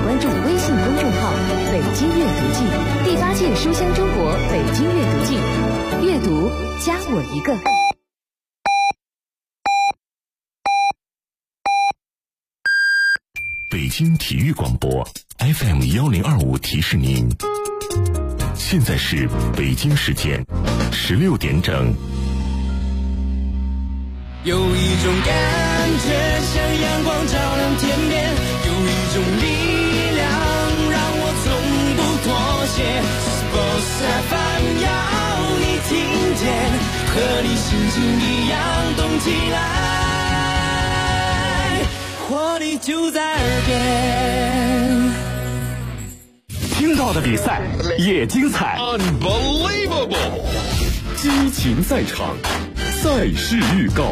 关注微信公众号“北京阅读季”第8届书香中国北京阅读季，阅读加我一个。 北京体育广播 FM1025 提示您，现在是北京时间16点整。 有一种感觉像阳光照亮天边，有一种力量让我从不妥协。Sports FM 要你听见，和你心情一样动起来，活力就在耳边。 听到的比赛也精彩 Unbelievable， 激情赛场，赛事预告。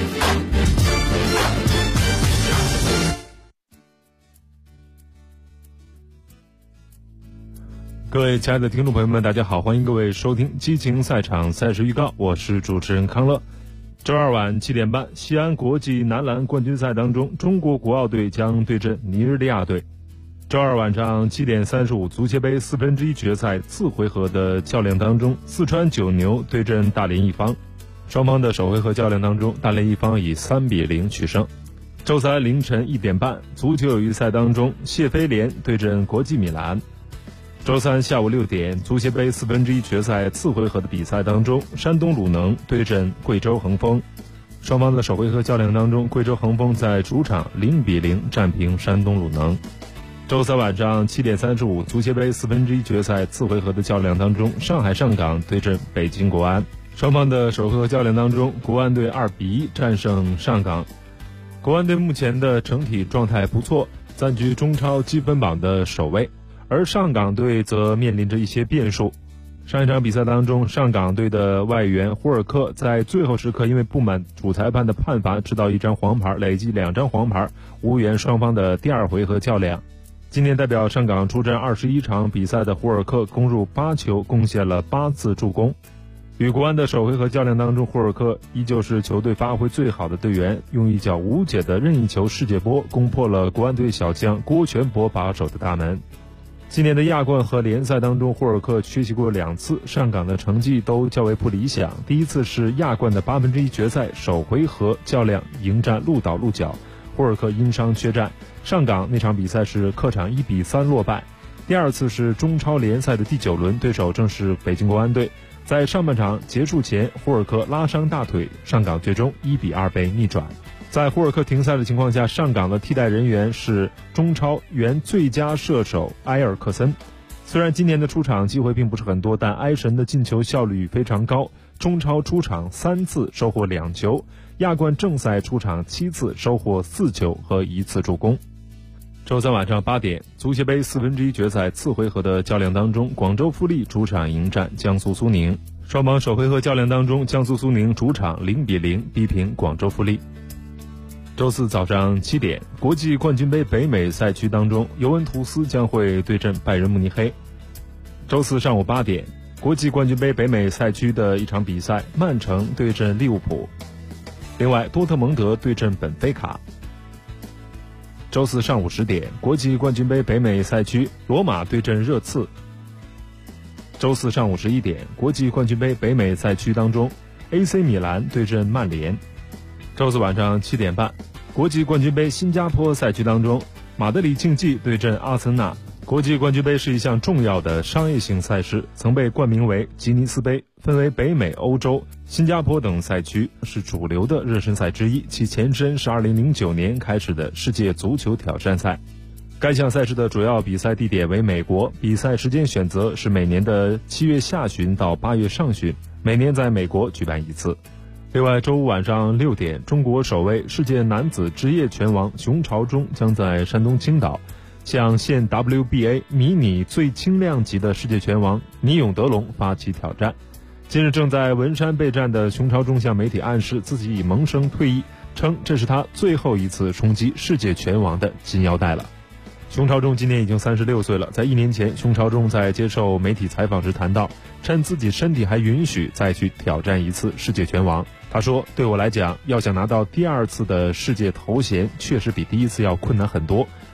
各位亲爱的听众朋友们，大家好，欢迎各位收听激情赛场赛事预告，我是主持人康乐。周二晚7点半，西安国际男篮冠军赛当中，中国国奥队将对阵尼日利亚队。周二晚上7点35，足协杯1/4决赛次回合的较量当中，四川九牛对阵大连一方。双方的首回合较量当中，大连一方以3-0取胜。周三凌晨1点半，足球友谊赛当中，谢菲联对阵国际米兰。周三下午6点，足协杯1/4决赛次回合的比赛当中，山东鲁能对阵贵州恒丰。双方的首回合较量当中，贵州恒丰在主场0-0战平山东鲁能。周三晚上7点35，足协杯1/4决赛次回合的较量当中，上海上港对阵北京国安。双方的首回合较量当中，国安队2-1战胜上港。国安队目前的整体状态不错，暂居中超积分榜的首位。而上港队则面临着一些变数。上一场比赛当中，上港队的外援霍尔克在最后时刻因为不满主裁判的判罚，吃到1张黄牌，累计2张黄牌，无缘双方的第2回合较量。今年代表上港出战21场比赛的霍尔克攻入8球，贡献了8次助攻。与国安的首回合较量当中，霍尔克依旧是球队发挥最好的队员，用一脚无解的任意球世界波攻破了国安队小将郭全博把守的大门。今年的亚冠和联赛当中，霍尔克缺席过2次，上港的成绩都较为不理想。第一次是亚冠的1/8决赛首回合较量迎战鹿岛鹿角，霍尔克因伤缺战，上港那场比赛是客场1-3落败。第二次是中超联赛的第9轮，对手正是北京国安队。在上半场结束前，霍尔克拉伤大腿，上港最终1-2被逆转。在霍尔克停赛的情况下，上港的替代人员是中超原最佳射手埃尔克森。虽然今年的出场机会并不是很多，但埃神的进球效率非常高，中超出场3次收获2球，亚冠正赛出场7次收获4球和1次助攻。周三晚上8点，足协杯1/4决赛次回合的较量当中，广州富力主场迎战江苏苏宁。双方首回合较量当中，江苏苏宁主场0-0逼平广州富力。周四早上7点，国际冠军杯北美赛区当中，尤文图斯将会对阵拜仁慕尼黑。周四上午8点，国际冠军杯北美赛区的一场比赛，曼城对阵利物浦。另外，多特蒙德对阵本菲卡。周四上午10点，国际冠军杯北美赛区，罗马对阵热刺。周四上午11点，国际冠军杯北美赛区当中 ，AC 米兰对阵曼联。周四晚上7点半，国际冠军杯新加坡赛区当中，马德里竞技对阵阿森纳。国际冠军杯是一项重要的商业性赛事，曾被冠名为吉尼斯杯，分为北美、欧洲、新加坡等赛区，是主流的热身赛之一。其前身是2009年开始的世界足球挑战赛。该项赛事的主要比赛地点为美国，比赛时间选择是每年的7月下旬到8月上旬，每年在美国举办1次。另外，周五晚上6点，中国首位世界男子职业拳王熊朝忠将在山东青岛向现 WBA 迷你最轻量级的世界拳王倪永德龙发起挑战。近日正在文山备战的熊朝忠向媒体暗示自己已萌生退役，称这是他最后一次冲击世界拳王的金腰带了。熊朝忠今年已经36岁了，在1年前，熊朝忠在接受媒体采访时谈到，趁自己身体还允许再去挑战一次世界拳王。他说，对我来讲，要想拿到第2次的世界头衔，确实比第1次要困难很多。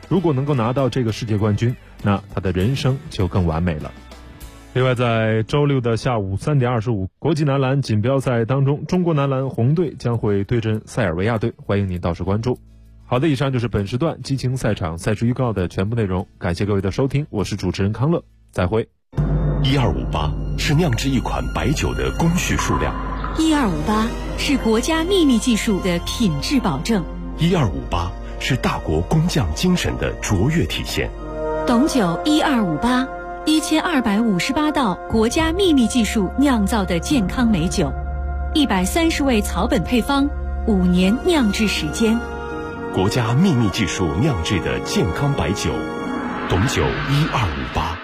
如果能够拿到这个世界冠军，那他的人生就更完美了。另外，在周六的下午3点25，国际男篮锦标赛当中，中国男篮红队将会对阵塞尔维亚队，欢迎您到时关注。好的，以上就是本时段激情赛场赛事预告的全部内容，感谢各位的收听，我是主持人康乐，再会。 1258是酿制一款白酒的工序数量 ，1258是国家秘密技术的品质保证 ，1258是大国工匠精神的卓越体现。 董酒1258，1258道国家秘密技术酿造的健康美酒，130味草本配方，5年酿制时间。 国家秘密技术酿制的健康白酒，董酒1258。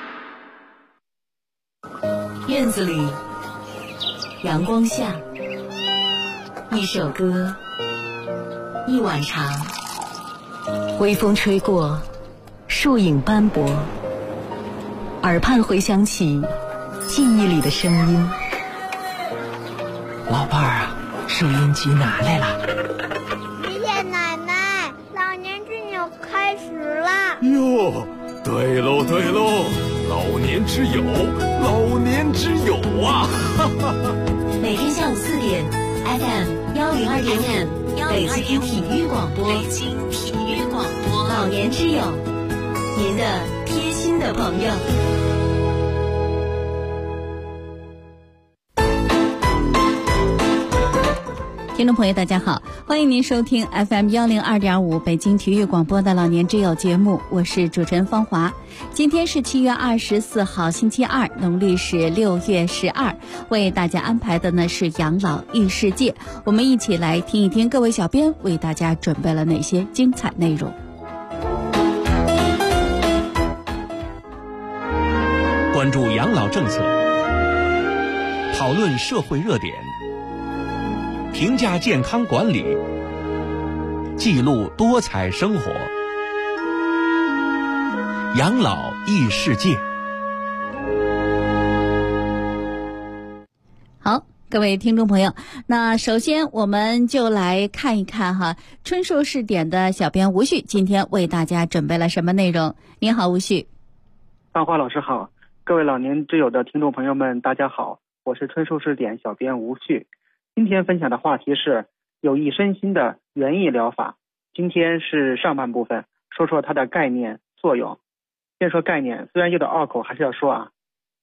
院子里，阳光下，一首歌，一碗茶，微风吹过，树影斑驳，耳畔回响起记忆里的声音。 老伴儿啊，收音机拿来了。 爷爷奶奶，老年之友开始了。 哟，对喽对喽，老年之友，老年之友啊！ 每天下午4点 ，FM 102.5，北京体育广播，老年之友，您的贴心的朋友。听众朋友大家好，欢迎您收听 FM 102.5北京体育广播的老年之友节目，我是主持人方华。今天是7月24号星期二，农历是6月12，为大家安排的呢是养老异世界，我们一起来听一听各位小编为大家准备了哪些精彩内容。 关注养老政策，讨论社会热点，评价健康管理，记录多彩生活，养老异世界。 好，各位听众朋友，那首先我们就来看一看哈，春树试点的小编吴旭今天为大家准备了什么内容。你好，吴旭。 芳华老师好，各位老年之友的听众朋友们大家好，我是春树试点小编吴旭。今天分享的话题是有益身心的园艺疗法。今天是上半部分，说说它的概念作用。先说概念，虽然有点拗口，还是要说啊。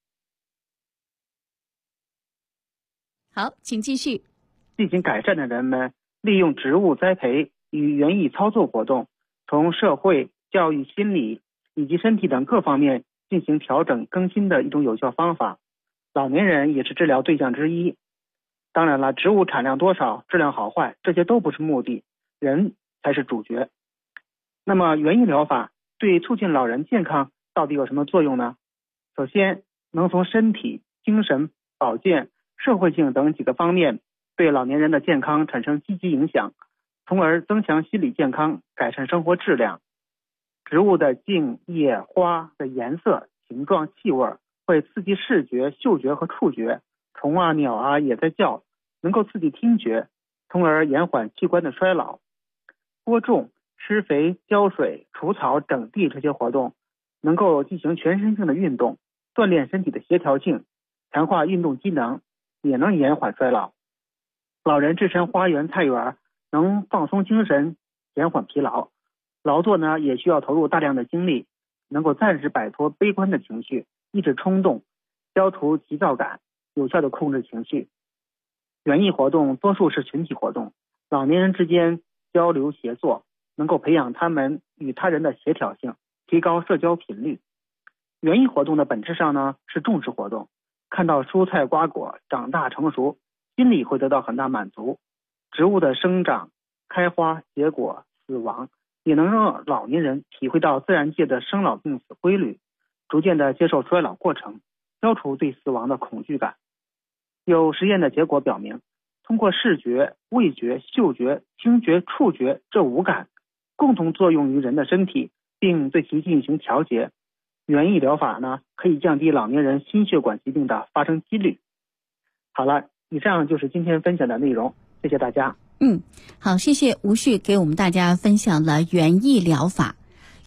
好，请继续。 进行改善的人们利用植物栽培与园艺操作活动，从社会、教育、心理以及身体等各方面进行调整更新的一种有效方法。老年人也是治疗对象之一。当然了，植物产量多少、质量好坏，这些都不是目的，人才是主角。那么园艺疗法对促进老人健康到底有什么作用呢？首先，能从身体、精神、保健、社会性等几个方面对老年人的健康产生积极影响，从而增强心理健康，改善生活质量。植物的茎、叶、花的颜色、形状、气味会刺激视觉、嗅觉和触觉，虫啊、鸟啊也在叫，能够刺激听觉，从而延缓器官的衰老。播种、施肥、浇水、除草、整地这些活动，能够进行全身性的运动，锻炼身体的协调性，强化运动机能，也能延缓衰老。老人置身花园、菜园，能放松精神，减缓疲劳。劳作呢，也需要投入大量的精力，能够暂时摆脱悲观的情绪，抑制冲动，消除急躁感，有效的控制情绪。园艺活动多数是群体活动，老年人之间交流协作，能够培养他们与他人的协调性，提高社交频率。园艺活动的本质上呢是重视活动，看到蔬菜瓜果长大成熟，心里会得到很大满足。植物的生长、开花、结果、死亡，也能让老年人体会到自然界的生老病死规律，逐渐的接受衰老过程，消除对死亡的恐惧感。有实验的结果表明，通过视觉、味觉、嗅觉、听觉、触觉这五感共同作用于人的身体，并对其进行调节。园艺疗法呢，可以降低老年人心血管疾病的发生几率。好了，以上就是今天分享的内容，谢谢大家。 好，谢谢吴旭给我们大家分享了园艺疗法。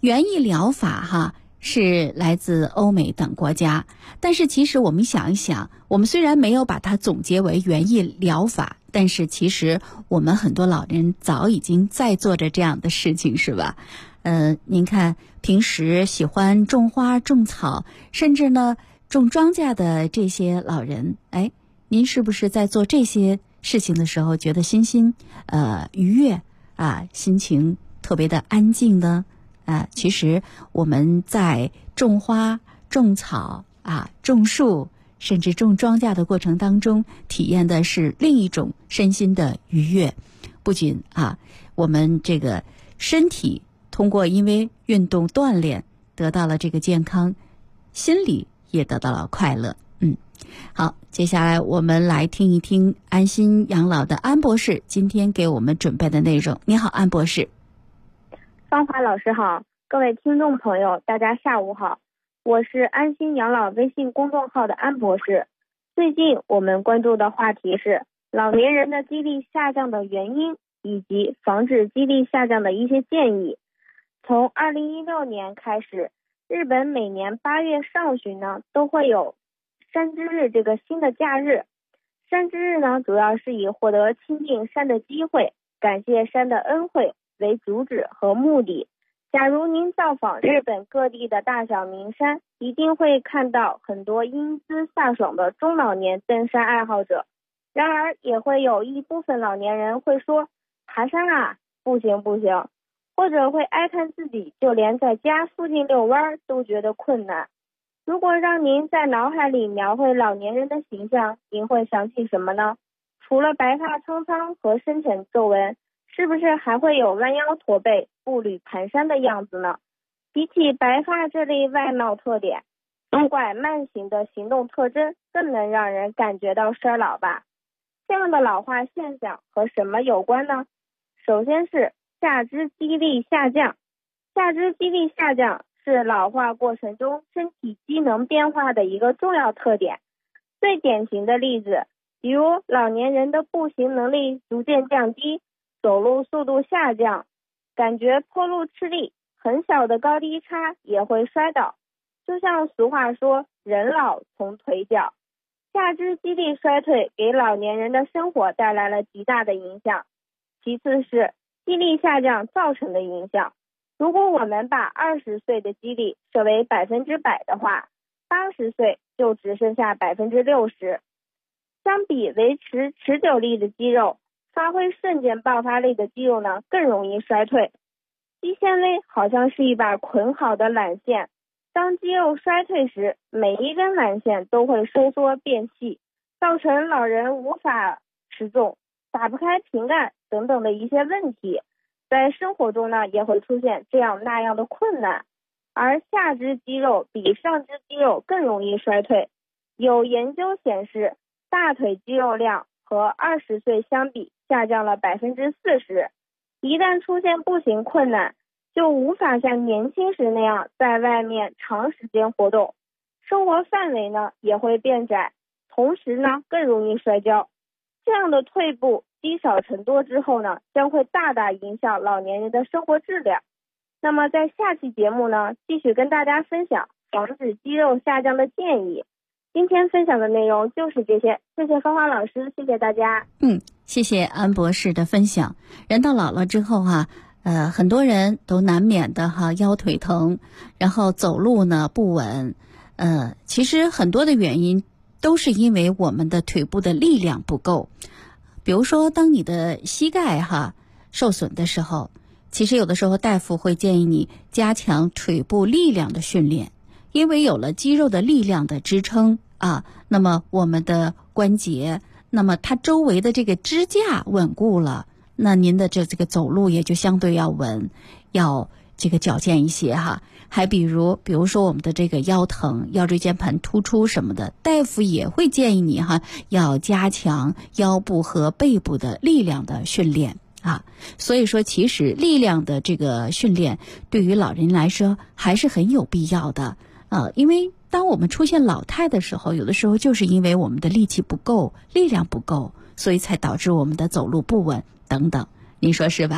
园艺疗法是来自欧美等国家，但是其实我们想一想，我们虽然没有把它总结为园艺疗法，但是其实我们很多老人早已经在做着这样的事情，是吧？您看平时喜欢种花种草，甚至呢种庄稼的这些老人，您是不是在做这些事情的时候觉得心愉悦心情特别的安静呢？其实我们在种花种草种树甚至种庄稼的过程当中，体验的是另一种身心的愉悦。不仅我们这个身体通过因为运动锻炼得到了这个健康，心里也得到了快乐。好，接下来我们来听一听安心养老的安博士今天给我们准备的内容。你好，安博士。 芳华老师好，各位听众朋友大家下午好，我是安心养老微信公众号的安博士。最近我们关注的话题是老年人的肌力下降的原因以及防止肌力下降的一些建议。从2016年开始，日本每年8月上旬呢都会有山之日这个新的假日。山之日呢主要是以获得亲近山的机会，感谢山的恩惠为主旨和目的。假如您造访日本各地的大小名山，一定会看到很多英姿飒爽的中老年登山爱好者。然而也会有一部分老年人会说，爬山不行，或者会哀叹自己就连在家附近遛弯都觉得困难。如果让您在脑海里描绘老年人的形象，您会想起什么呢？除了白发苍苍和深浅皱纹，是不是还会有弯腰驼背、步履蹒跚的样子呢？比起白发这类外貌特点，拄拐慢行的行动特征更能让人感觉到衰老吧。这样的老化现象和什么有关呢？首先是下肢肌力下降。下肢肌力下降是老化过程中身体机能变化的一个重要特点。最典型的例子，比如老年人的步行能力逐渐降低，走路速度下降，感觉坡路吃力，很小的高低差也会摔倒。就像俗话说，人老从腿脚。下肢肌力衰退给老年人的生活带来了极大的影响。其次是肌力下降造成的影响。如果我们把20岁的肌力设为100%的话，80岁就只剩下60%。相比维持持久力的肌肉，发挥瞬间爆发力的肌肉呢更容易衰退。肌纤维好像是一把捆好的缆线，当肌肉衰退时，每一根缆线都会收缩变细，造成老人无法持重、打不开瓶盖等等的一些问题。在生活中呢，也会出现这样那样的困难。而下肢肌肉比上肢肌肉更容易衰退。有研究显示，大腿肌肉量和20岁相比下降了40%。一旦出现步行困难，就无法像年轻时那样在外面长时间活动，生活范围呢也会变窄，同时呢更容易摔跤。这样的退步积少成多之后呢，将会大大影响老年人的生活质量。那么在下期节目呢，继续跟大家分享防止肌肉下降的建议。今天分享的内容就是这些，谢谢芳华老师，谢谢大家。 谢谢安博士的分享。人到老了之后很多人都难免的腰腿疼，然后走路呢不稳。其实很多的原因都是因为我们的腿部的力量不够。比如说，当你的膝盖受损的时候，其实有的时候大夫会建议你加强腿部力量的训练，因为有了肌肉的力量的支撑那么我们的关节，那么它周围的这个支架稳固了，那您的这个走路也就相对要稳，要这个矫健一些还比如说我们的这个腰疼、腰椎间盘突出什么的，大夫也会建议你要加强腰部和背部的力量的训练所以说其实力量的这个训练对于老人来说还是很有必要的因为当我们出现老态的时候，有的时候就是因为我们的力气不够，力量不够，所以才导致我们的走路不稳等等，您说是吧？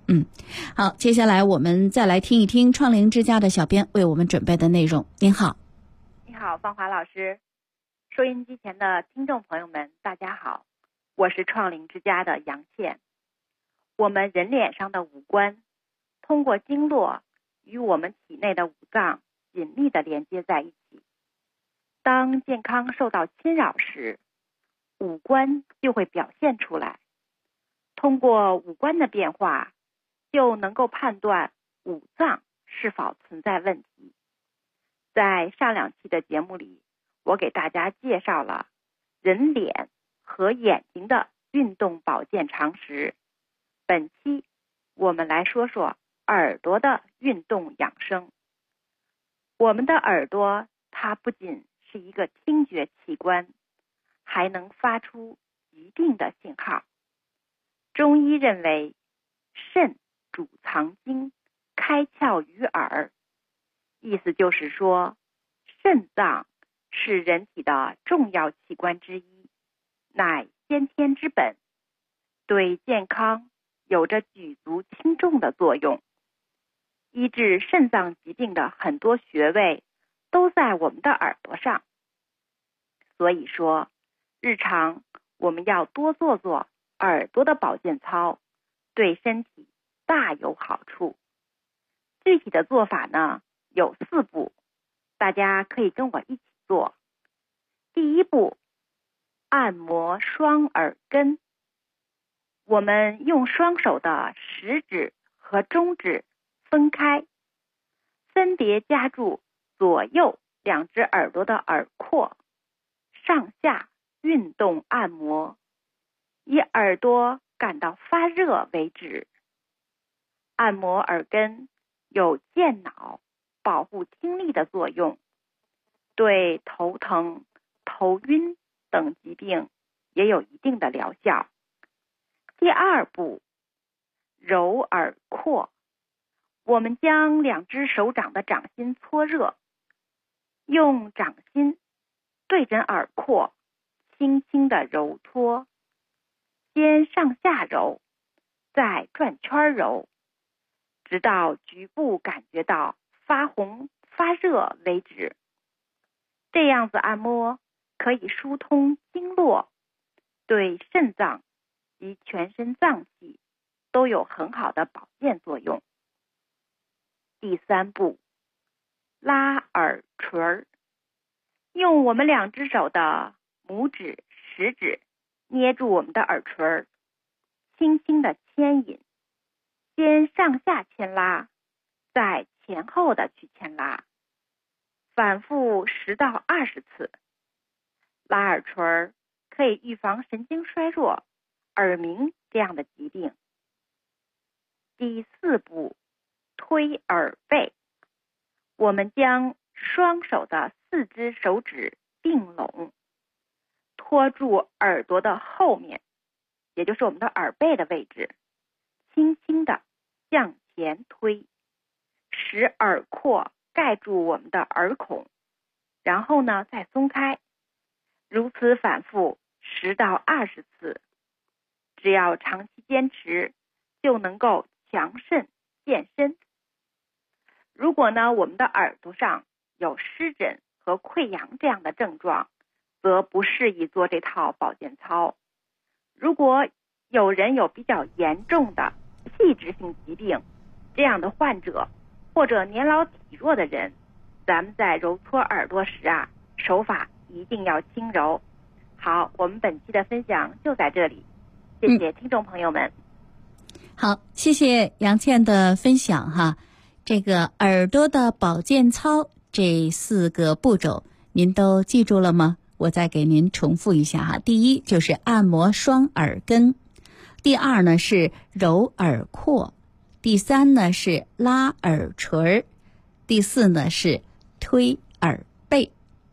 好，接下来我们再来听一听创灵之家的小编为我们准备的内容。您好。 你好，芳华老师，收音机前的听众朋友们，大家好，我是创灵之家的杨倩。我们人脸上的五官，通过经络与我们体内的五脏紧密地连接在一起。当健康受到侵扰时，五官就会表现出来。通过五官的变化，就能够判断五脏是否存在问题。在上2期的节目里，我给大家介绍了人脸和眼睛的运动保健常识。本期我们来说说耳朵的运动养生。我们的耳朵，它不仅是一个听觉器官，还能发出疾病的信号。中医认为，肾主藏精，开窍于耳，意思就是说，肾脏是人体的重要器官之一，乃先天之本，对健康有着举足轻重的作用。医治肾脏疾病的很多穴位都在我们的耳朵上，所以说日常我们要多做做耳朵的保健操，对身体大有好处。具体的做法呢，有4步，大家可以跟我一起做。第1步，按摩双耳根。我们用双手的食指和中指分开，分别夹住左右2只耳朵的耳廓，上下运动按摩，以耳朵感到发热为止。按摩耳根有健脑、保护听力的作用，对头疼、头晕等疾病也有一定的疗效。第2步，揉耳廓。我们将2只手掌的掌心搓热，用掌心对准耳廓，轻轻地揉搓，先上下揉，再转圈揉，直到局部感觉到发红发热为止。这样子按摩可以疏通经络，对肾脏及全身脏器都有很好的保健作用。第3步，拉耳垂。用我们2只手的拇指、食指捏住我们的耳垂，轻轻地牵引，先上下牵拉，再前后的去牵拉，反复10到20次。拉耳垂可以预防神经衰弱、耳鸣这样的疾病。第4步，推耳背。我们将双手的4只手指并拢，托住耳朵的后面，也就是我们的耳背的位置，轻轻地向前推，使耳廓盖住我们的耳孔，然后呢再松开，如此反复10到20次。只要长期坚持，就能够强肾健身。如果呢我们的耳朵上有湿疹和溃疡这样的症状，则不适宜做这套保健操。如果有人有比较严重的器质性疾病，这样的患者或者年老体弱的人，咱们在揉搓耳朵时啊，手法一定要轻柔。好，我们本期的分享就在这里，谢谢听众朋友们。 好，谢谢杨倩的分享哈。这个耳朵的保健操这4个步骤您都记住了吗？我再给您重复一下哈。第1就是按摩双耳根，第2呢是揉耳廓，第3呢是拉耳垂，第4呢是推耳背。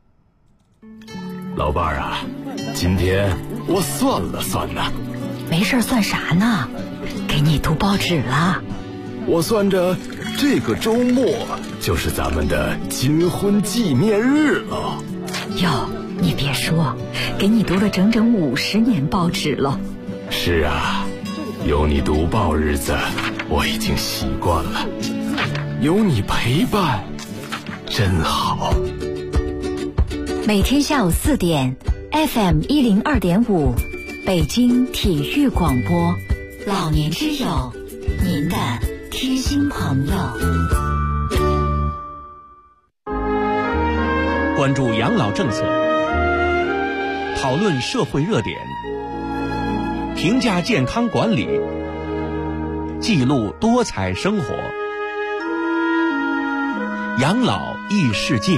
老伴儿啊，今天我算了算呢。 没事算啥呢？给你读报纸了。 我算着这个周末就是咱们的金婚纪念日了。 哟，你别说，给你读了整50年报纸了。 是啊，有你读报日子， 我已经习惯了，有你陪伴真好。 每天下午4点 FM 102.5北京体育广播，老年之友，您的贴心朋友。 关注养老政策，讨论社会热点，评价健康管理，记录多彩生活。养老异世界。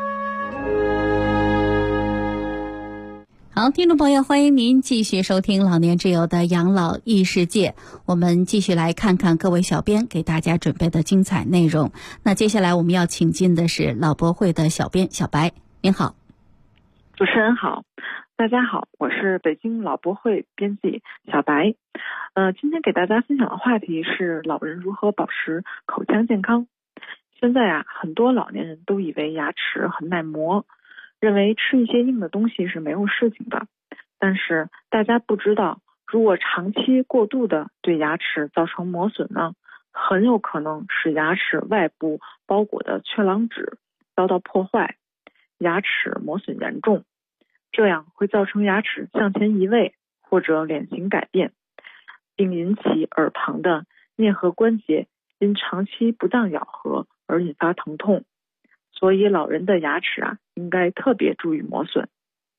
好，听众朋友，欢迎您继续收听老年之友的养老异世界。我们继续来看看各位小编给大家准备的精彩内容。那接下来我们要请进的是老博会的小编小白，您好。 主持人好，大家好，我是北京老博会编辑小白。今天给大家分享的话题是老人如何保持口腔健康。现在很多老年人都以为牙齿很耐磨，认为吃一些硬的东西是没有事情的。但是大家不知道，如果长期过度的对牙齿造成磨损呢，很有可能使牙齿外部包裹的缺囊脂遭到破坏，牙齿磨损严重，这样会造成牙齿向前移位或者脸型改变，并引起耳旁的颞颌关节因长期不当咬合而引发疼痛。所以老人的牙齿应该特别注意磨损。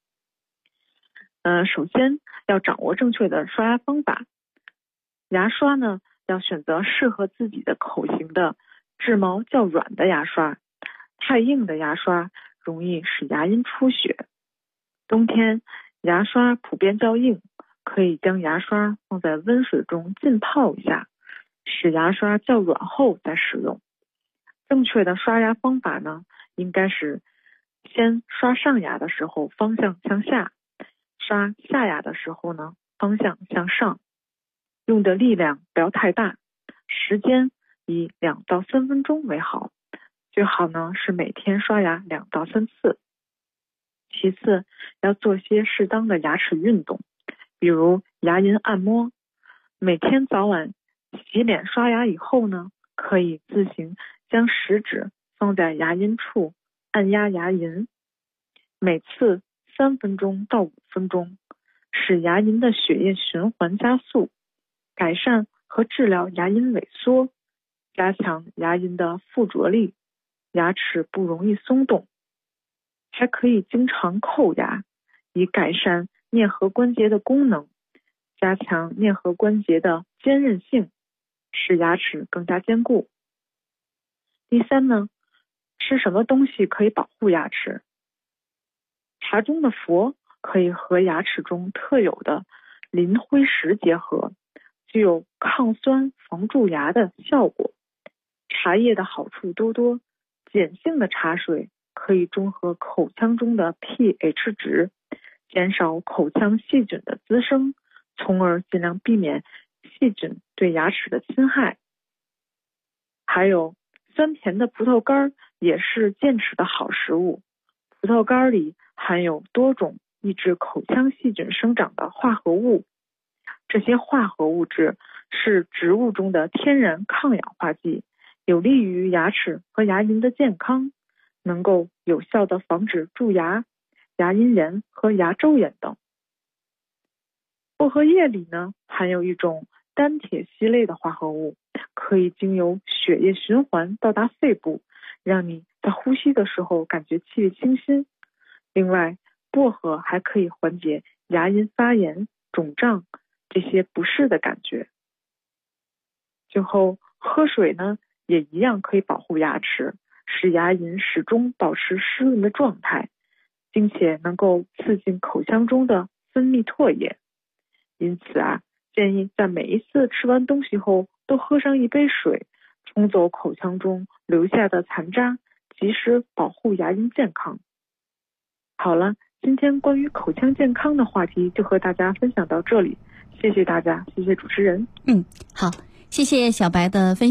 首先要掌握正确的刷牙方法。牙刷呢，要选择适合自己的口型的质毛较软的牙刷，太硬的牙刷容易使牙龈出血。冬天牙刷普遍较硬，可以将牙刷放在温水中浸泡一下，使牙刷较软后再使用。正确的刷牙方法呢，应该是先刷上牙的时候方向向下，刷下牙的时候呢方向向上，用的力量不要太大，时间以2到3分钟为好，最好呢是每天刷牙2到3次。其次要做些适当的牙齿运动，比如牙龈按摩。每天早晚洗脸刷牙以后呢，可以自行将食指放在牙龈处按压牙龈，每次3分钟到5分钟，使牙龈的血液循环加速，改善和治疗牙龈萎缩，加强牙龈的附着力，牙齿不容易松动。还可以经常叩牙，以改善颞颌关节的功能，加强颞颌关节的坚韧性，使牙齿更加坚固。第三呢，吃什么东西可以保护牙齿？茶中的氟可以和牙齿中特有的磷灰石结合，具有抗酸防蛀牙的效果。茶叶的好处多多，碱性的茶水可以中和口腔中的 pH 值，减少口腔细菌的滋生，从而尽量避免细菌对牙齿的侵害。还有酸甜的葡萄干也是健齿的好食物，葡萄干里含有多种抑制口腔细菌生长的化合物，这些化合物质是植物中的天然抗氧化剂，有利于牙齿和牙龈的健康，能够有效地防止蛀牙、牙龈炎和牙周炎等。薄荷叶里呢，含有一种单铁烯类的化合物，可以经由血液循环到达肺部，让你在呼吸的时候感觉气味清新。另外，薄荷还可以缓解牙龈发炎、肿胀这些不适的感觉。最后，喝水呢，也一样可以保护牙齿，使牙龈始终保持湿润的状态，并且能够刺激口腔中的分泌唾液。因此建议在每一次吃完东西后都喝上一杯水，冲走口腔中留下的残渣，及时保护牙龈健康。好了，今天关于口腔健康的话题就和大家分享到这里，谢谢大家，谢谢主持人。 好，谢谢小白的分享。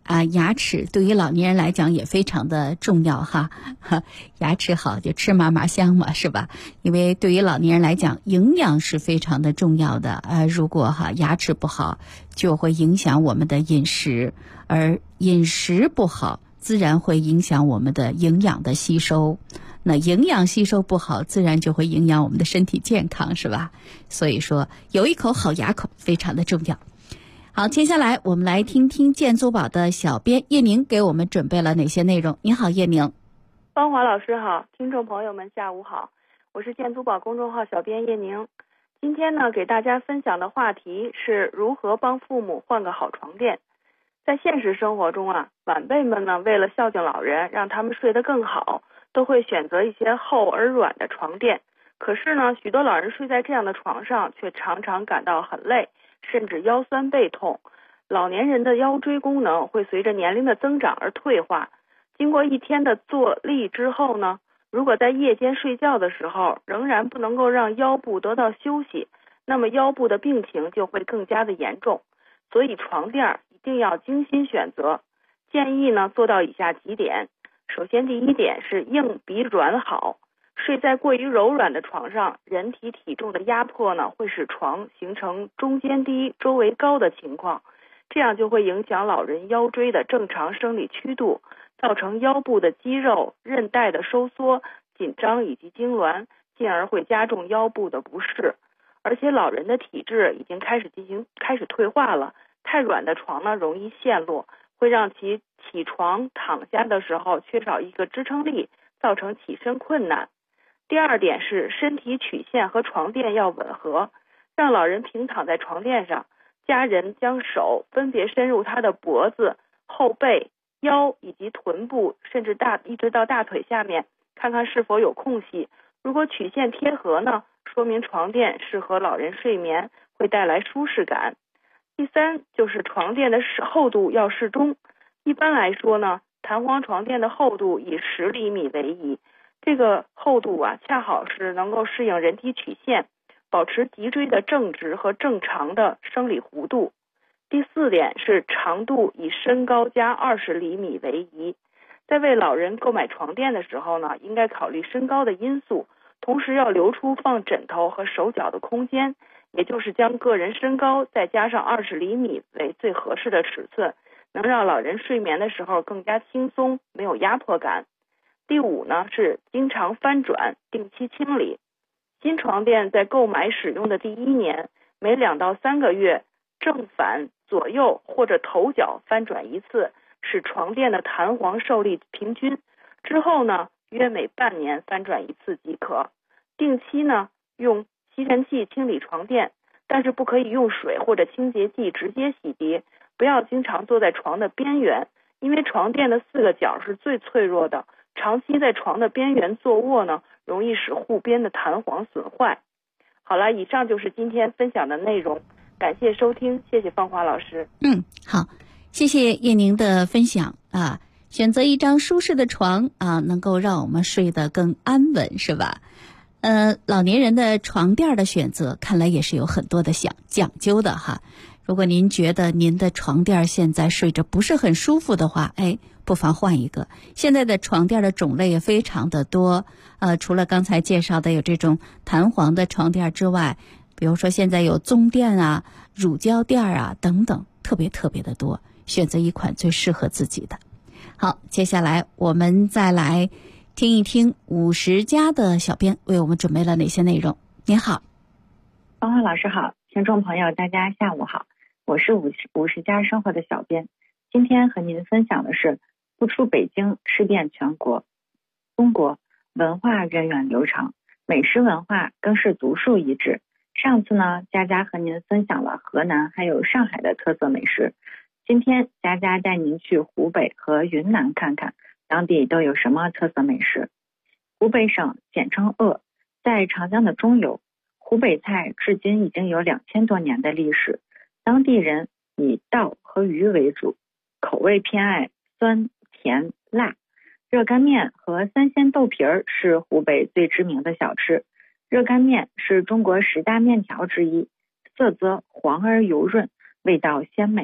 牙齿对于老年人来讲也非常的重要哈。牙齿好就吃嘛嘛香嘛，是吧？因为对于老年人来讲，营养是非常的重要的。如果牙齿不好，就会影响我们的饮食，而饮食不好，自然会影响我们的营养的吸收。那营养吸收不好，自然就会影响我们的身体健康，是吧？所以说，有一口好牙口非常的重要。好，接下来我们来听听建租宝的小编叶宁给我们准备了哪些内容。你好，叶宁。 芳华老师好，听众朋友们下午好，我是建租宝公众号小编叶宁。今天呢，给大家分享的话题是如何帮父母换个好床垫。在现实生活中晚辈们呢，为了孝敬老人，让他们睡得更好，都会选择一些厚而软的床垫。可是呢，许多老人睡在这样的床上，却常常感到很累，甚至腰酸背痛。老年人的腰椎功能会随着年龄的增长而退化。经过一天的坐立之后呢，如果在夜间睡觉的时候仍然不能够让腰部得到休息，那么腰部的病情就会更加的严重。所以床垫一定要精心选择。建议呢做到以下几点。首先第一点是硬比软好。睡在过于柔软的床上，人体体重的压迫呢会使床形成中间低周围高的情况，这样就会影响老人腰椎的正常生理曲度，造成腰部的肌肉韧带的收缩紧张以及痉挛，进而会加重腰部的不适。而且老人的体质已经开始退化了，太软的床呢容易陷落，会让其起床躺下的时候缺少一个支撑力，造成起身困难。第二点是身体曲线和床垫要吻合，让老人平躺在床垫上，家人将手分别深入他的脖子、后背、腰以及臀部，甚至一直到大腿下面，看看是否有空隙。如果曲线贴合呢，说明床垫适合老人睡眠，会带来舒适感。第三就是床垫的厚度要适中。一般来说呢，弹簧床垫的厚度以10厘米为宜。这个厚度恰好是能够适应人体曲线，保持脊椎的正直和正常的生理弧度。第四点是长度以身高加20厘米为宜。在为老人购买床垫的时候呢，应该考虑身高的因素，同时要留出放枕头和手脚的空间，也就是将个人身高再加上20厘米为最合适的尺寸，能让老人睡眠的时候更加轻松，没有压迫感。第五呢是经常翻转，定期清理。新床垫在购买使用的第1年，每2到3个月正反左右或者头脚翻转一次，使床垫的弹簧受力平均。之后呢，约每半年翻转一次即可。定期呢用吸尘器清理床垫，但是不可以用水或者清洁剂直接洗涤，不要经常坐在床的边缘，因为床垫的4个角是最脆弱的，长期在床的边缘坐卧呢，容易使护边的弹簧损坏。好了，以上就是今天分享的内容，感谢收听，谢谢芳华老师。 好，谢谢叶宁的分享选择一张舒适的床能够让我们睡得更安稳，是吧？老年人的床垫的选择看来也是有很多的讲究的哈。如果您觉得您的床垫现在睡着不是很舒服的话，不妨换一个。现在的床垫的种类也非常的多，除了刚才介绍的有这种弹簧的床垫之外，比如说现在有棕垫乳胶垫等等，特别特别的多，选择一款最适合自己的。好，接下来我们再来听一听50家的小编为我们准备了哪些内容。您好， 芳华老师好，听众朋友大家下午好，我是50家生活的小编。今天和您分享的是不出北京吃遍全国。中国文化源远流长，美食文化更是独树一帜。上次呢，佳佳和您分享了河南还有上海的特色美食，今天佳佳带您去湖北和云南看看当地都有什么特色美食。湖北省简称鄂，在长江的中游，湖北菜至今已经有2000多年的历史，当地人以稻和鱼为主，口味偏爱酸甜辣。热干面和三鲜豆皮儿是湖北最知名的小吃。热干面是中国10大面条之一，色泽黄而油润，味道鲜美，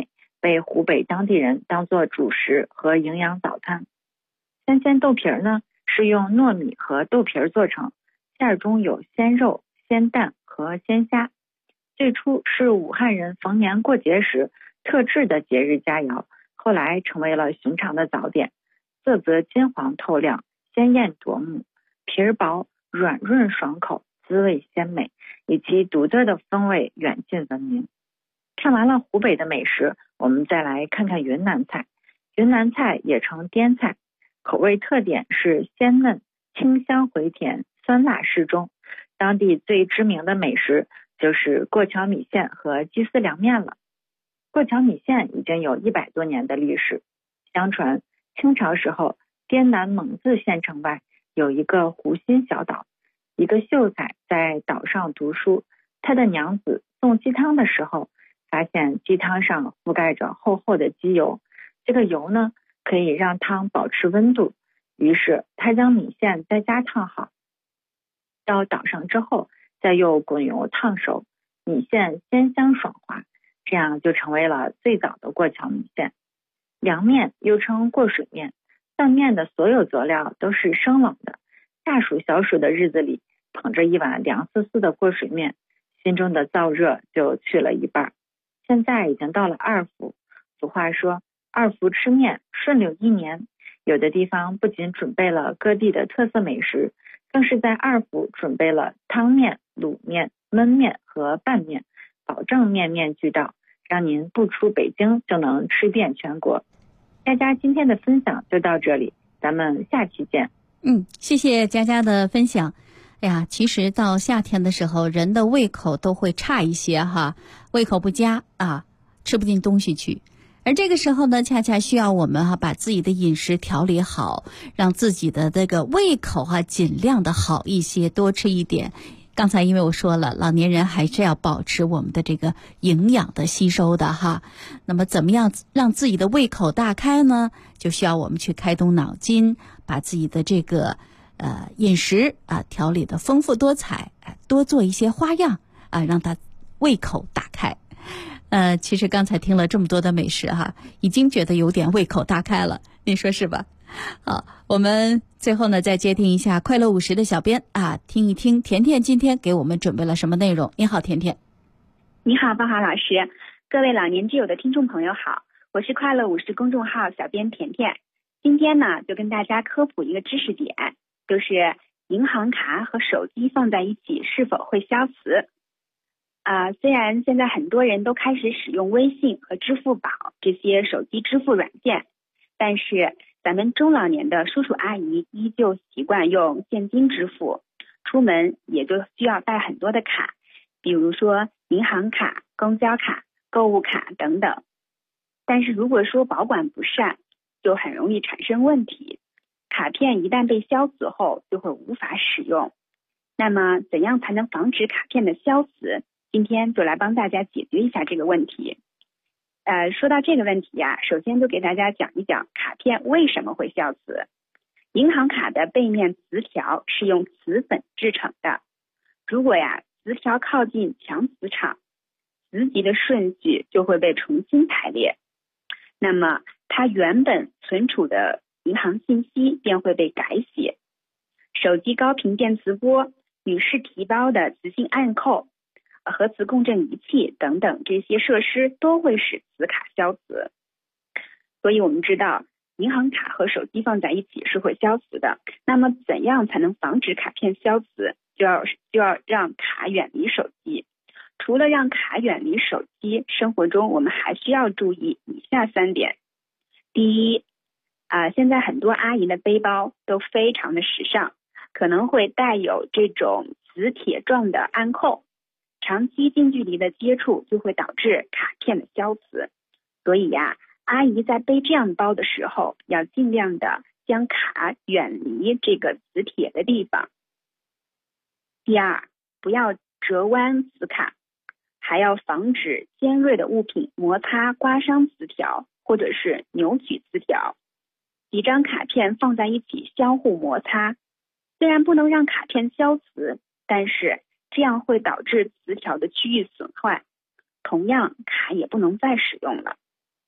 被湖北当地人当作主食和营养早餐。鲜鲜豆皮呢是用糯米和豆皮做成，馅中有鲜肉、鲜蛋和鲜虾。最初是武汉人逢年过节时特制的节日佳肴，后来成为了寻常的早点。色泽金黄透亮，鲜艳夺目，皮儿薄软润爽口，滋味鲜美，以其独特的风味远近闻名。看完了湖北的美食，我们再来看看云南菜。云南菜也称滇菜，口味特点是鲜嫩、清香回甜、酸辣适中。当地最知名的美食就是过桥米线和鸡丝凉面了。过桥米线已经有100多年的历史，相传清朝时候，滇南蒙自县城外有一个湖心小岛，一个秀才在岛上读书，他的娘子送鸡汤的时候，发现鸡汤上覆盖着厚厚的鸡油，这个油呢可以让汤保持温度，于是他将米线在家烫好，到岛上之后再用滚油烫熟，米线鲜香爽滑，这样就成为了最早的过桥米线。凉面又称过水面，拌面的所有佐料都是生冷的，大暑小暑的日子里，捧着一碗凉丝丝的过水面，心中的燥热就去了一半。现在已经到了2伏，俗话说2伏吃面，顺溜1年。有的地方不仅准备了各地的特色美食，更是在2伏准备了汤面、卤面、焖面和拌面，保证面面俱到，让您不出北京就能吃遍全国。佳佳今天的分享就到这里，咱们下期见。 谢谢佳佳的分享。哎呀，其实到夏天的时候，人的胃口都会差一些哈，胃口不佳啊，吃不进东西去。而这个时候呢，恰恰需要我们把自己的饮食调理好，让自己的这个胃口尽量的好一些，多吃一点。刚才因为我说了，老年人还是要保持我们的这个营养的吸收的哈。那么怎么样让自己的胃口大开呢？就需要我们去开动脑筋，把自己的这个饮食调理的丰富多彩，多做一些花样让它胃口打开。其实刚才听了这么多的美食已经觉得有点胃口大开了，你说是吧？好，我们最后呢再接听一下快乐50的小编听一听甜甜今天给我们准备了什么内容。你好，甜甜。 你好，芳华老师，各位老年之友的听众朋友好，我是快乐50公众号小编甜甜。今天呢就跟大家科普一个知识点，就是银行卡和手机放在一起是否会消磁。虽然现在很多人都开始使用微信和支付宝这些手机支付软件，但是咱们中老年的叔叔阿姨依旧习惯用现金支付，出门也就需要带很多的卡，比如说银行卡、公交卡、购物卡等等。但是如果说保管不善，就很容易产生问题，卡片一旦被消磁后就会无法使用。那么怎样才能防止卡片的消磁？今天就来帮大家解决一下这个问题。说到这个问题首先就给大家讲一讲卡片为什么会消磁。银行卡的背面磁条是用磁粉制成的，如果磁条靠近强磁场，磁极的顺序就会被重新排列，那么它原本存储的银行信息便会被改写。手机高频电磁波、女士提包的磁性暗扣、核磁共振仪器等等这些设施都会使磁卡消磁。所以我们知道银行卡和手机放在一起是会消磁的。那么怎样才能防止卡片消磁？就要让卡远离手机。除了让卡远离手机，生活中我们还需要注意以下3点。第一，现在很多阿姨的背包都非常的时尚，可能会带有这种磁铁状的暗扣，长期近距离的接触就会导致卡片的消磁。所以阿姨在背这样包的时候，要尽量的将卡远离这个磁铁的地方。第二，不要折弯磁卡，还要防止尖锐的物品摩擦刮伤磁条或者是扭曲磁条。几张卡片放在一起相互摩擦，虽然不能让卡片消磁，但是这样会导致磁条的区域损坏，同样卡也不能再使用了。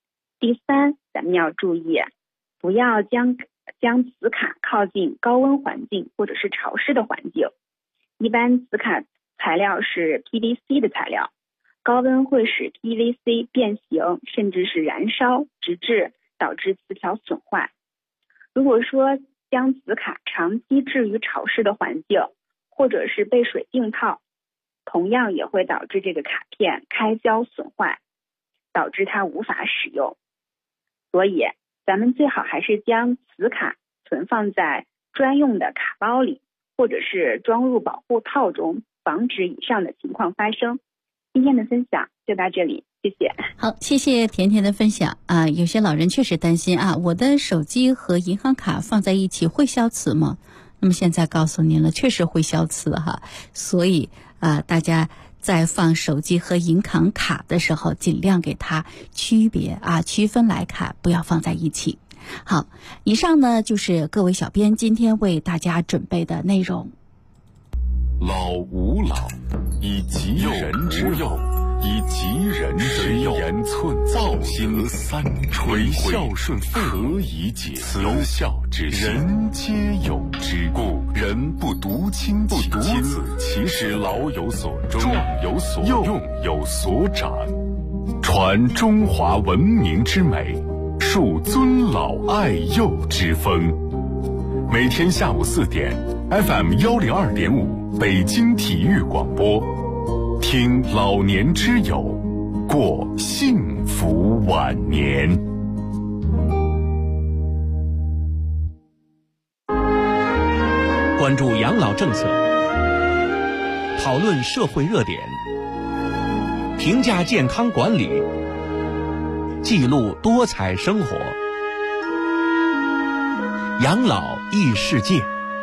第三，咱们要注意，不要将磁卡靠近高温环境或者是潮湿的环境。一般磁卡材料是 PVC 的材料，高温会使 PVC 变形，甚至是燃烧，直至导致磁条损坏。如果说将磁卡长期置于潮湿的环境，或者是被水浸泡，同样也会导致这个卡片开胶损坏，导致它无法使用。所以咱们最好还是将磁卡存放在专用的卡包里，或者是装入保护套中，防止以上的情况发生。今天的分享就到这里，谢谢。 好，谢谢甜甜的分享啊。有些老人确实担心啊，我的手机和银行卡放在一起会消磁吗？那么现在告诉您了，确实会消磁哈。所以大家在放手机和银行卡的时候，尽量给它区分来看，不要放在一起。好，以上呢就是各位小编今天为大家准备的内容。 老吾老以及人之幼，以及人之幼，言寸道行三垂孝顺可以解慈孝之心，人皆有之。故人不独亲其子，其使老有所终，壮有所用，有所长，传中华文明之美，树尊老爱幼之风。每天下午4点 FM 102.5北京体育广播，听老年之友，过幸福晚年。 关注养老政策，讨论社会热点，评价健康管理，记录多彩生活。养老异世界。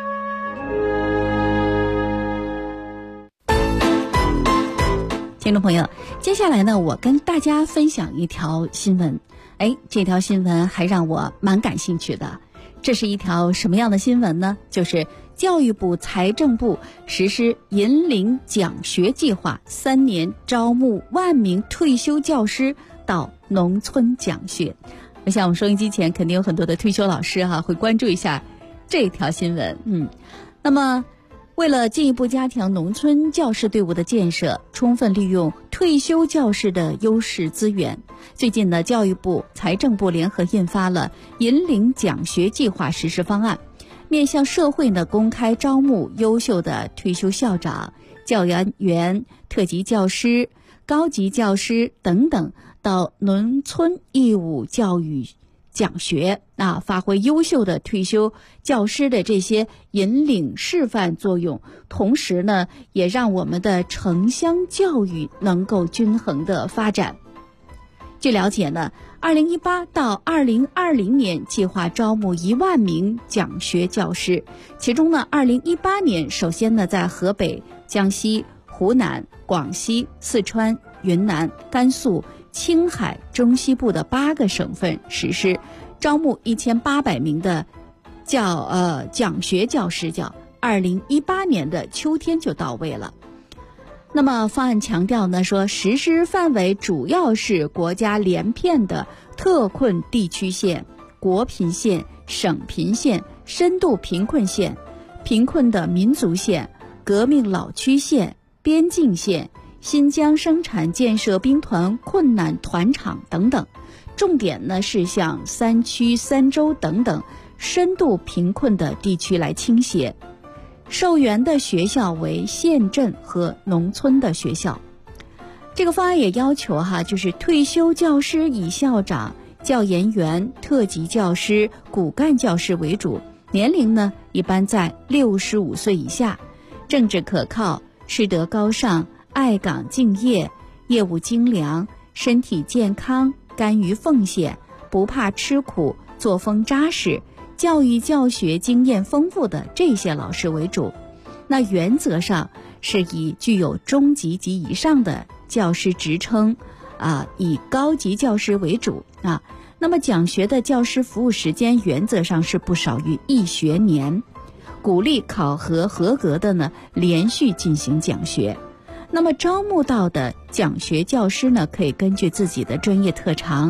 听众朋友，接下来呢，我跟大家分享一条新闻。这条新闻还让我蛮感兴趣的。这是一条什么样的新闻呢？就是教育部、财政部实施银领奖学计划，3年招募10000名退休教师到农村讲学。我想我们收音机前肯定有很多的退休老师会关注一下这条新闻。那么为了进一步加强农村教师队伍的建设，充分利用退休教师的优势资源，最近呢，教育部、财政部联合印发了银领奖学计划实施方案，面向社会呢公开招募优秀的退休校长、教研员、特级教师、高级教师等等到农村义务教育讲学发挥优秀的退休教师的这些引领示范作用，同时呢，也让我们的城乡教育能够均衡的发展。据了解呢，2018到2020年计划招募10000名讲学教师，其中呢，2018年首先呢在河北、江西、湖南、广西、四川、云南、甘肃、青海、中西部的8个省份实施招募1800名的讲学教师，2018年的秋天就到位了。那么方案强调呢，说实施范围主要是国家连片的特困地区县、国贫县、省贫县、深度贫困县、贫困的民族县、革命老区县、边境县、新疆生产建设兵团困难团场等等，重点呢是向3区、3州等等深度贫困的地区来倾斜。受援的学校为县镇和农村的学校。这个方案也要求就是退休教师以校长、教研员、特级教师、骨干教师为主，年龄呢一般在65岁以下，政治可靠，师德高尚，爱岗敬业，业务精良，身体健康，甘于奉献，不怕吃苦，作风扎实，教育教学经验丰富的这些老师为主。那原则上是以具有中级及以上的教师职称以高级教师为主那么讲学的教师服务时间原则上是不少于1学年，鼓励考核合格的呢连续进行讲学。那么招募到的讲学教师呢，可以根据自己的专业特长，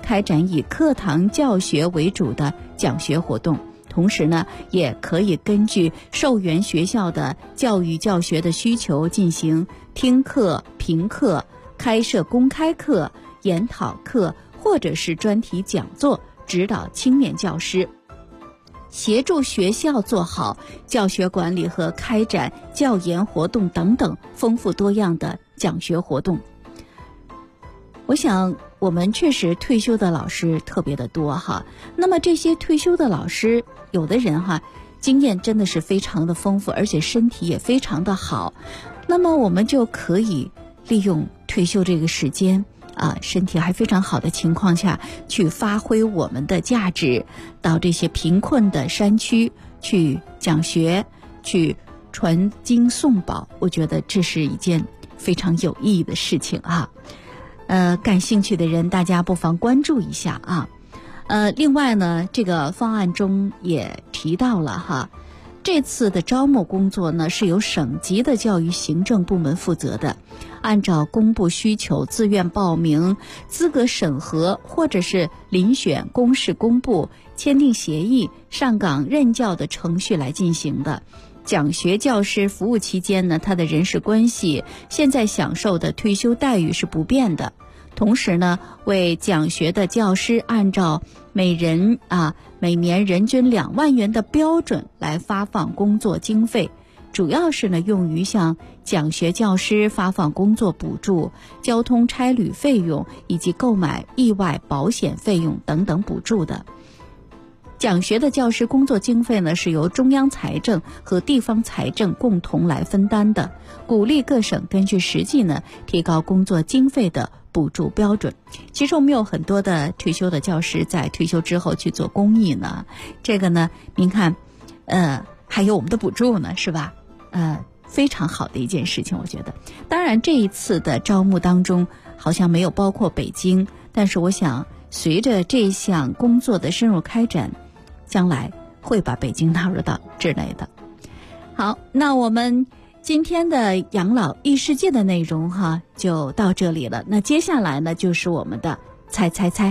开展以课堂教学为主的讲学活动。同时呢，也可以根据受援学校的教育教学的需求进行听课、评课、开设公开课、研讨课或者是专题讲座，指导青年教师，协助学校做好教学管理和开展教研活动等等丰富多样的讲学活动。我想我们确实退休的老师特别的多哈，那么这些退休的老师有的人哈经验真的是非常的丰富，而且身体也非常的好，那么我们就可以利用退休这个时间身体还非常好的情况下，去发挥我们的价值，到这些贫困的山区去讲学，去传经诵宝，我觉得这是一件非常有意义的事情啊。感兴趣的人大家不妨关注一下啊。另外呢，这个方案中也提到了哈，这次的招募工作呢是由省级的教育行政部门负责的，按照公布需求、自愿报名、资格审核或者是遴选、公示公布、签订协议、上岗任教的程序来进行的。讲学教师服务期间呢，他的人事关系现在享受的退休待遇是不变的。同时呢，为讲学的教师按照每年人均2万元的标准来发放工作经费，主要是呢用于向讲学教师发放工作补助、交通差旅费用以及购买意外保险费用等等补助的。讲学的教师工作经费呢是由中央财政和地方财政共同来分担的，鼓励各省根据实际呢提高工作经费的补助标准。其实我们有很多的退休的教师在退休之后去做公益呢，这个呢您看还有我们的补助呢，是吧？非常好的一件事情，我觉得。当然这一次的招募当中好像没有包括北京，但是我想随着这项工作的深入开展，将来会把北京纳入到之内的。好，那我们今天的养老异世界的内容哈就到这里了。那接下来呢就是我们的猜猜猜。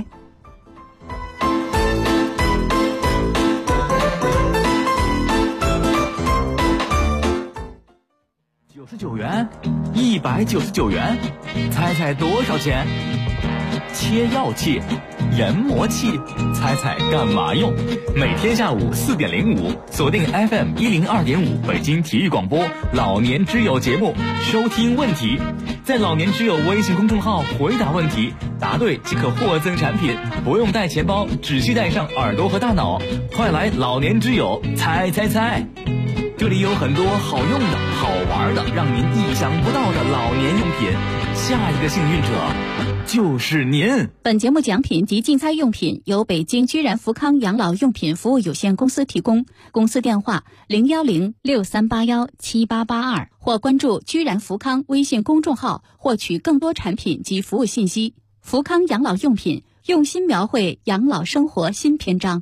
99元，199元，猜猜多少钱？切药器、研磨器，猜猜干嘛用？每天下午4点05，锁定 FM 102.5北京体育广播老年之友节目，收听问题，在老年之友微信公众号回答问题，答对即可获赠产品，不用带钱包，只需带上耳朵和大脑。快来老年之友猜猜猜！这里有很多好用的、好玩的，让您意想不到的老年用品。下一个幸运者就是您。 本节目奖品及竞猜用品由北京居然福康养老用品服务有限公司提供，公司电话01063817882，或关注居然福康微信公众号获取更多产品及服务信息。福康养老用品，用心描绘养老生活新篇章。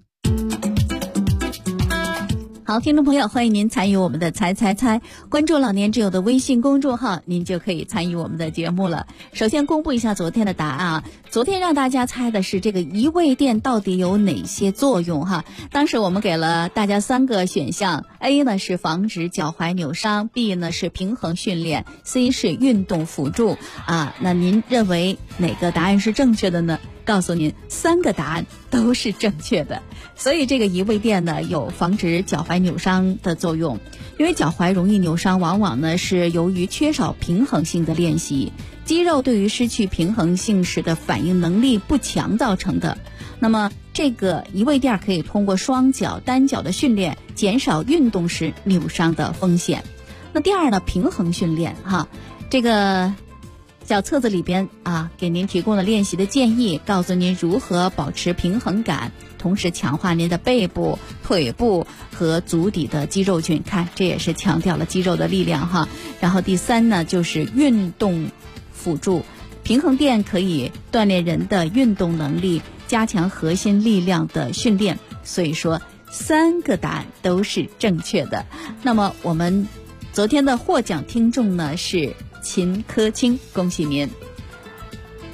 好，听众朋友，欢迎您参与我们的猜猜猜，关注老年之友的微信公众号，您就可以参与我们的节目了。首先公布一下昨天的答案啊，昨天让大家猜的是这个移位垫到底有哪些作用哈。当时我们给了大家3个选项， A 呢是防止脚踝扭伤， B 呢是平衡训练， C 是运动辅助那您认为哪个答案是正确的呢？告诉您3个答案都是正确的。所以这个移位垫呢有防止脚踝扭伤的作用，因为脚踝容易扭伤往往呢是由于缺少平衡性的练习，肌肉对于失去平衡性时的反应能力不强造成的。那么这个移位垫可以通过双脚、单脚的训练减少运动时扭伤的风险。那第二呢，平衡训练这个小册子里边给您提供了练习的建议，告诉您如何保持平衡感，同时强化您的背部、腿部和足底的肌肉群。看，这也是强调了肌肉的力量然后第3呢就是运动辅助，平衡垫可以锻炼人的运动能力，加强核心力量的训练。所以说3个答案都是正确的。那么我们昨天的获奖听众呢是秦科清，恭喜您。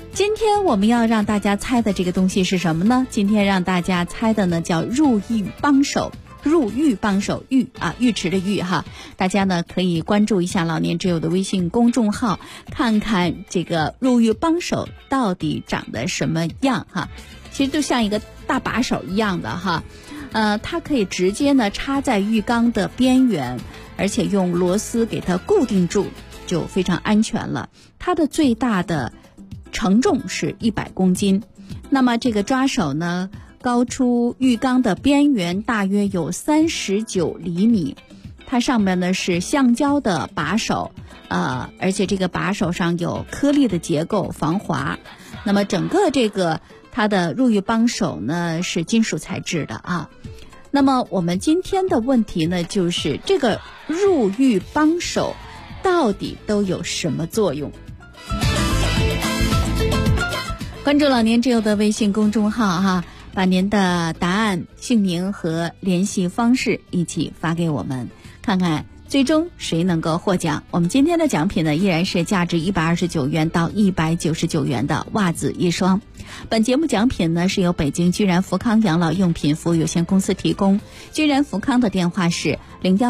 今天我们要让大家猜的这个东西是什么呢？今天让大家猜的呢叫入狱帮手。入狱帮手，浴池的浴哈，大家呢可以关注一下老年之友的微信公众号，看看这个入狱帮手到底长得什么样哈。其实就像一个大把手一样的哈，它可以直接呢插在浴缸的边缘，而且用螺丝给它固定住，就非常安全了。它的最大的承重是100公斤，那么这个抓手呢高出浴缸的边缘大约有39厘米，它上面呢是橡胶的把手，而且这个把手上有颗粒的结构，防滑。那么整个这个它的入狱帮手呢是金属材质的啊。那么我们今天的问题呢就是这个入狱帮手到底都有什么作用？关注老年之友的微信公众号哈，把您的答案、姓名和联系方式一起发给我们，看看最终谁能够获奖。我们今天的奖品呢依然是价值129元到199元的袜子1双。本节目奖品呢是由北京居然福康养老用品服务有限公司提供。居然福康的电话是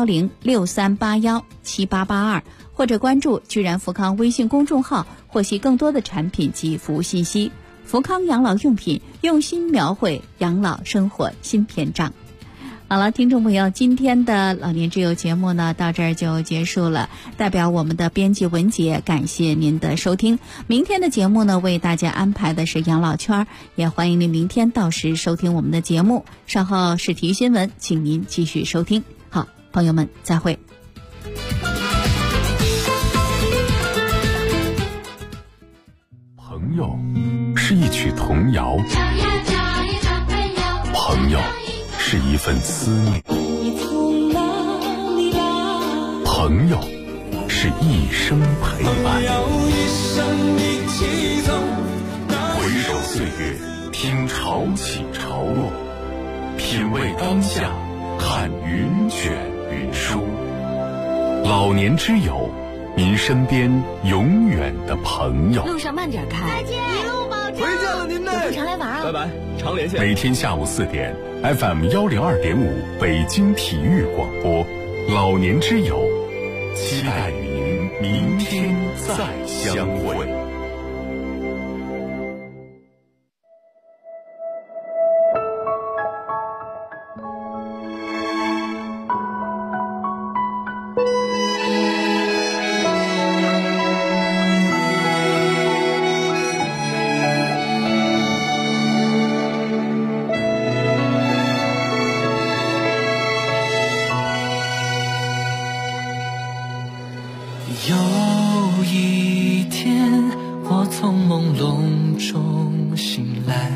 01063817882，或者关注居然福康微信公众号获悉更多的产品及服务信息。福康养老用品，用心描绘养老生活新篇章。好了，听众朋友，今天的老年之友节目呢到这儿就结束了，代表我们的编辑文杰感谢您的收听。明天的节目呢为大家安排的是养老圈，也欢迎您明天到时收听我们的节目。稍后是体育新闻，请您继续收听。好，朋友们再会。 朋友是一曲童谣，朋友是一份思念，朋友是一生陪伴。回首岁月，听潮起潮落，品味当下，看云卷云舒。老年之友，您身边永远的朋友。 路上慢点开， 再见，一路保重。 回见了您呢， 有空常来玩啊。 拜拜，常连线。 每天下午4点 FM 102.5北京体育广播，老年之友，期待与您明天再相会。 有一天，我从朦胧中醒来。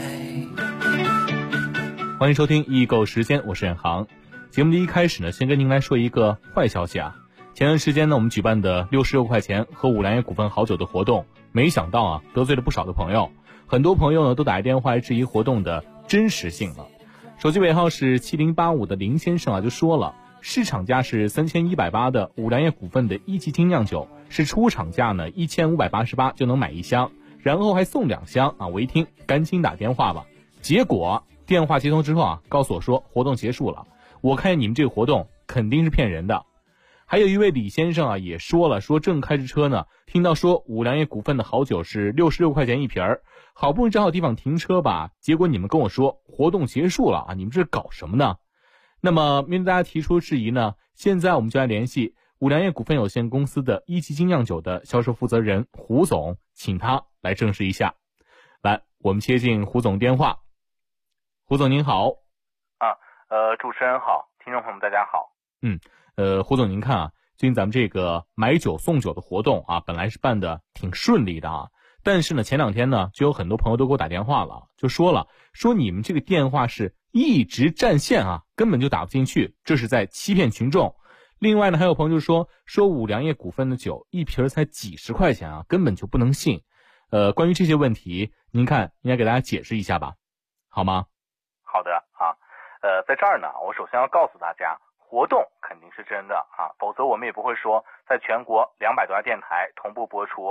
欢迎收听易购时间，我是远航。节目的一开始呢，先跟您来说一个坏消息啊。前段时间呢，我们举办的66块钱喝五粮液股份好酒的活动，没想到啊，得罪了不少的朋友。很多朋友呢，都打电话来质疑活动的真实性了。手机尾号是7085的林先生啊，就说了。市场价是3180的五粮液股份的1级精酿酒，是出厂价呢1588就能买1箱，然后还送2箱啊！我一听，赶紧打电话吧。结果电话接通之后啊，告诉我说活动结束了。我看你们这个活动肯定是骗人的。还有一位李先生啊，也说了，说正开着车呢，听到说五粮液股份的好酒是66块钱一瓶儿，好不容易找好地方停车吧，结果你们跟我说活动结束了啊！你们这是搞什么呢？那么面对大家提出质疑呢，现在我们就来联系五粮液股份有限公司的1级精酿酒的销售负责人胡总，请他来证实一下。来，我们接进胡总电话。胡总您好。 主持人好，听众朋友们大家好。 胡总您看啊，最近咱们这个买酒送酒的活动啊，本来是办的挺顺利的啊，但是呢前2天呢，就有很多朋友都给我打电话了，就说你们这个电话是一直占线啊，根本就打不进去，这是在欺骗群众。另外呢，还有朋友就说五粮液股份的酒一瓶才几十块钱啊，根本就不能信。关于这些问题，您看应该给大家解释一下吧，好吗？ 好的啊，在这儿呢，我首先要告诉大家，活动肯定是真的啊，否则我们也不会说在全国200多家电台同步播出。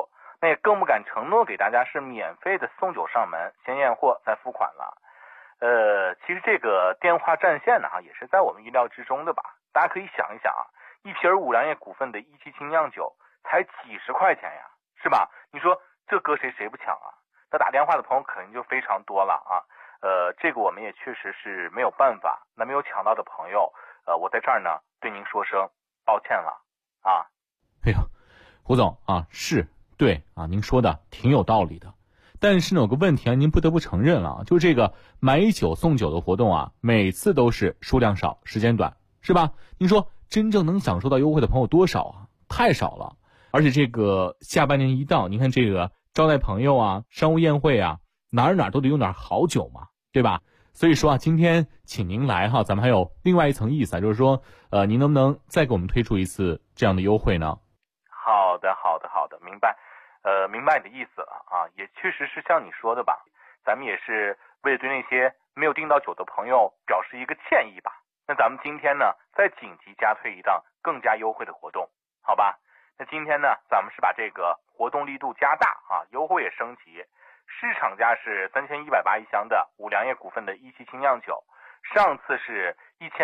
那也更不敢承诺给大家是免费的送酒上门，先验货再付款了。其实这个电话占线呢，也是在我们意料之中的吧。大家可以想一想啊，一瓶五粮液股份的17精酿酒才几十块钱呀，是吧？你说这搁谁不抢啊？那打电话的朋友肯定就非常多了啊。这个我们也确实是没有办法。那没有抢到的朋友，我在这儿呢对您说声抱歉了啊。 哎呦，胡总啊，是对啊，您说的挺有道理的。但是呢，有个问题啊，您不得不承认了，就这个买酒送酒的活动啊，每次都是数量少，时间短，是吧？您说真正能享受到优惠的朋友多少啊？太少了。而且这个下半年一到，您看这个招待朋友啊，商务宴会啊，哪儿都得用点好酒嘛，对吧？所以说啊，今天请您来哈，咱们还有另外一层意思啊，就是说，您能不能再给我们推出一次这样的优惠呢？ 好的，明白。明白你的意思了啊，也确实是像你说的吧，咱们也是为了对那些没有订到酒的朋友表示一个歉意吧。那咱们今天呢，再紧急加推一档更加优惠的活动，好吧？那今天呢，咱们是把这个活动力度加大啊，优惠也升级。市场价是3180一箱的五粮液股份的17精酿酒，上次是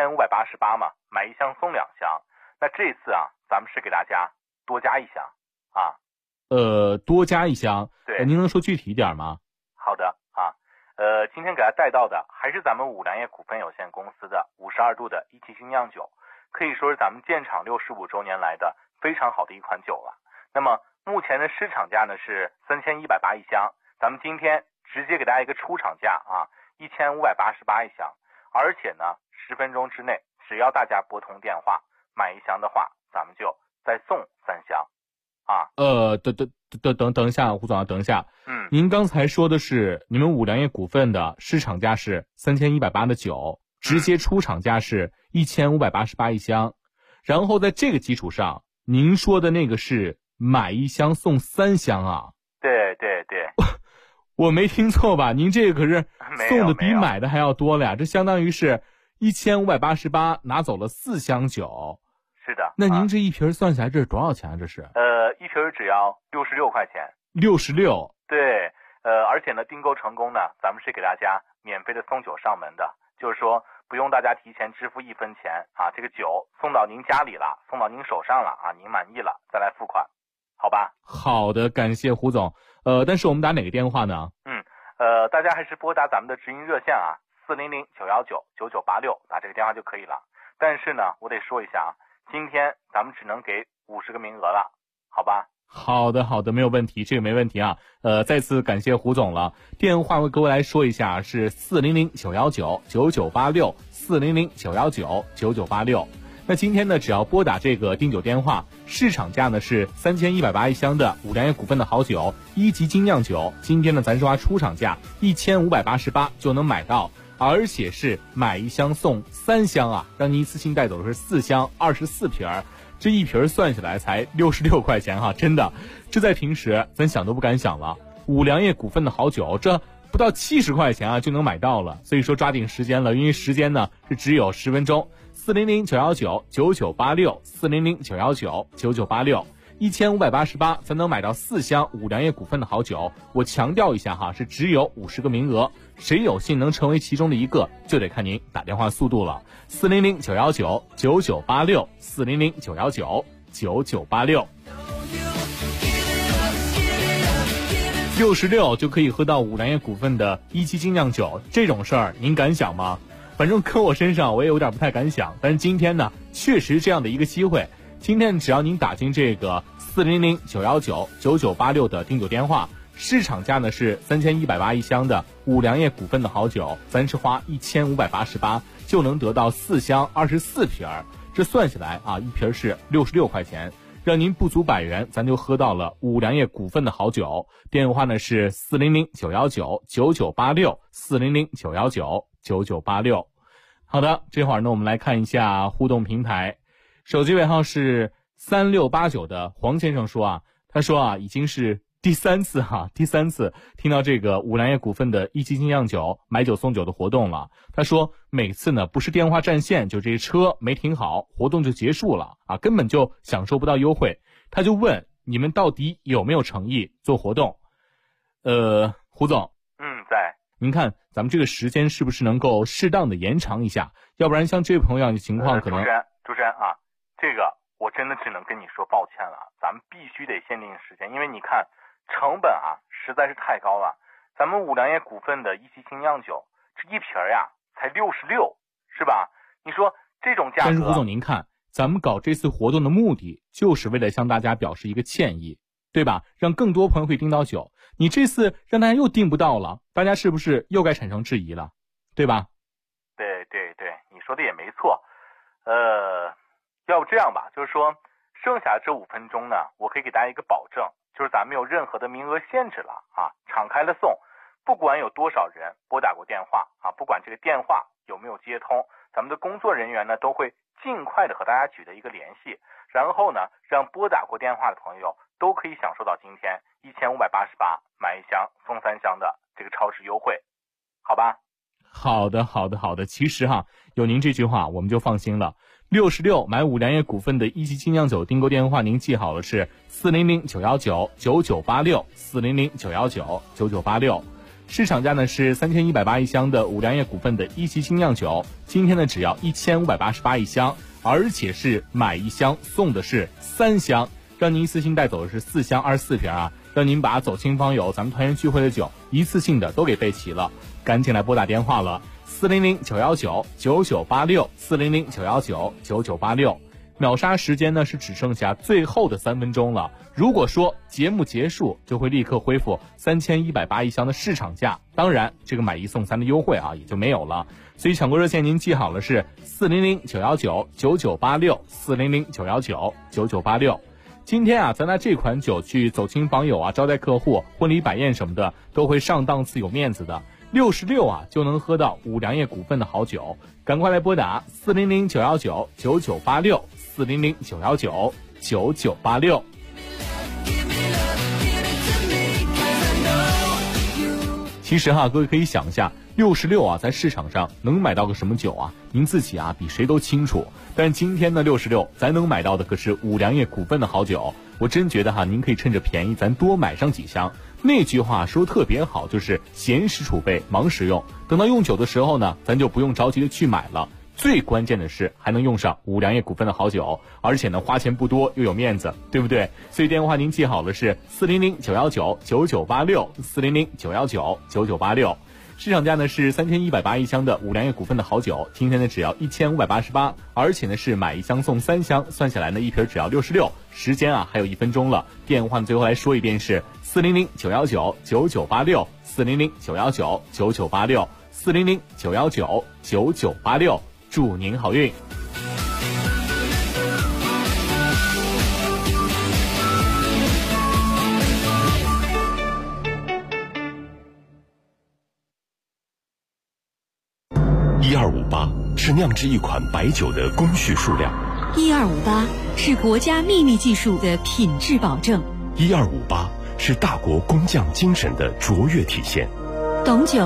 1588嘛，买一箱送2箱。那这次啊，咱们是给大家多加一箱啊。 多加一箱， 对， 您能说具体一点吗？ 好的啊，今天给大家带到的还是咱们五粮液股份有限公司的52度的17精酿酒，可以说是咱们建厂65周年来的非常好的一款酒了。那么目前的市场价呢是3180一箱，咱们今天直接给大家一个出厂价啊，1588一箱，而且呢10分钟之内，只要大家拨通电话买一箱的话，咱们就再送3箱。啊， 等一下，胡总啊，等一下。您刚才说的是你们五粮液股份的市场价是3180的酒，直接出厂价是1588一箱，然后在这个基础上，您说的那个是买一箱送3箱啊？ 对， 我没听错吧？您这个可是送的比买的还要多了呀，这相当于是1588拿走了4箱酒。 是的。 那您这一瓶算下来这是多少钱啊？这是？ 一瓶只要66块钱。 66。 对，而且呢，订购成功呢，咱们是给大家免费的送酒上门的，就是说不用大家提前支付1分钱啊，这个酒送到您家里了，送到您手上了啊，您满意了再来付款，好吧？ 好的，感谢胡总。但是我们打哪个电话呢？ 大家还是拨打咱们的直营热线啊，400-919-9986，打这个电话就可以了。但是呢，我得说一下啊，今天咱们只能给50个名额了，好吧？ 好的，没有问题，这个没问题啊。再次感谢胡总了。电话为各位来说一下，是400-919-9986 400-919-9986。那今天呢，只要拨打这个订酒电话，市场价呢是3180一箱的五粮液股份的好酒1级精酿酒，今天呢咱说出厂价1588就能买到，而且是买一箱送3箱啊，让您一次性带走的是4箱24瓶，这一瓶算下来才66块钱哈，真的，这在平时咱想都不敢想了。五粮液股份的好酒，这不到70块钱啊就能买到了，所以说抓紧时间了，因为时间呢是只有10分钟。400-919-9986 400-919-9986 1588才能买到4箱五粮液股份的好酒。我强调一下哈，是只有50个名额，谁有幸能成为其中的一个，就得看您打电话速度了。400-919-9986 400-919-9986 66就可以喝到五粮液股份的1级精酿酒，这种事儿您敢想吗？反正搁我身上我也有点不太敢想，但是今天呢确实这样的一个机会，今天只要您打进这个400-919-9986的订酒电话，市场价呢是3180一箱的五粮液股份的好酒，咱是花1588就能得到4箱24瓶，这算下来啊，一瓶是66块钱，让您不足100元咱就喝到了五粮液股份的好酒。电话呢是400-919-9986 400-919-9986。好的，这会儿呢我们来看一下互动平台，手机尾号是3689的黄先生说啊，他说啊已经是第三次听到这个五粮液股份的1级精酿酒买酒送酒的活动了。他说每次呢不是电话占线，就这车没停好，活动就结束了啊，根本就享受不到优惠。他就问你们到底有没有诚意做活动？胡总， 在。 您看咱们这个时间是不是能够适当的延长一下？要不然像这位朋友的情况可能。 主持人啊，这个我真的只能跟你说抱歉了，咱们必须得限定时间，因为你看成本啊实在是太高了。咱们五粮液股份的一期精酿酒，这一瓶呀才66，是吧？你说这种价格。 但是胡总，您看，咱们搞这次活动的目的就是为了向大家表示一个歉意，对吧？让更多朋友会订到酒。你这次让大家又订不到了，大家是不是又该产生质疑了，对吧？ 对，你说的也没错。要不这样吧，就是说剩下这5分钟呢，我可以给大家一个保证，就是咱们没有任何的名额限制了啊，敞开了送，不管有多少人拨打过电话啊，不管这个电话有没有接通，咱们的工作人员呢都会尽快的和大家取得一个联系，然后呢让拨打过电话的朋友都可以享受到今天1588买1箱送3箱的这个超市优惠，好吧？ 好的。其实有您这句话我们就放心了。66买五粮液股份的一期精酿酒订购电话您记好了，是400-919-9986 400-919-9986。市场价呢是3180一箱的五粮液股份的一期精酿酒，今天呢只要1588一箱，而且是买1箱送的是3箱，让您一次性带走的是4箱24瓶啊，让您把走亲访友咱们团圆聚会的酒一次性的都给备齐了。赶紧来拨打电话了，400-919-9986 400-919-9986。秒杀时间呢是只剩下最后的3分钟了，如果说节目结束就会立刻恢复3180一箱的市场价，当然这个买1送3的优惠也就没有了。所以抢购热线您记好了，是400-919-9986 400-919-9986。今天咱拿这款酒去走亲访友招待客户、婚礼摆宴什么的都会上档次有面子的。66就能喝到五粮液股份的好酒，赶快来拨打400-919-9986 400-919-9986。其实各位可以想一下，66在市场上能买到个什么酒啊？您自己比谁都清楚。但今天的66咱能买到的可是五粮液股份的好酒，我真觉得您可以趁着便宜咱多买上几箱。那句话说特别好，就是闲时储备，忙时用。等到用酒的时候呢，咱就不用着急的去买了。最关键的是还能用上五粮液股份的好酒，而且呢花钱不多又有面子，对不对？所以电话您记好了，是400-919-9986 400-919-9986。市场价呢是3180一箱的五粮液股份的好酒，今天呢只要1588，而且呢是买1箱送3箱，算下来呢一瓶只要66。时间还有1分钟了，电话呢最后来说一遍是400-919-9986 400-919-9986 400-919-9986。祝您好运。 1258是酿制一款白酒的工序数量 ，1258是国家秘密技术的品质保证 ，1258是大国工匠精神的卓越体现。 董酒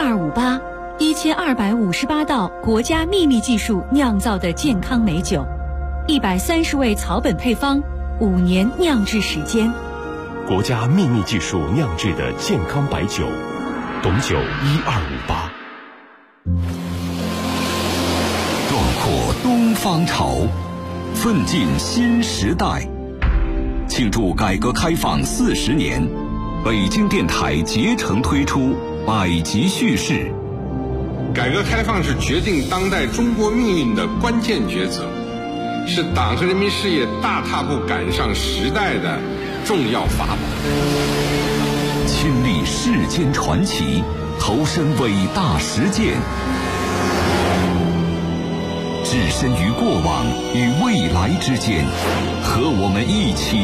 1258，1258道国家秘密技术酿造的健康美酒，130味草本配方，5年酿制时间， 国家秘密技术酿制的健康白酒，董酒1258。 壮阔东方潮，奋进新时代。庆祝改革开放40年，北京电台竭诚推出百集叙事。 改革开放是决定当代中国命运的关键抉择，是党和人民事业大踏步赶上时代的重要法宝。 亲历世间传奇，投身伟大实践，置身于过往与未来之间，和我们一起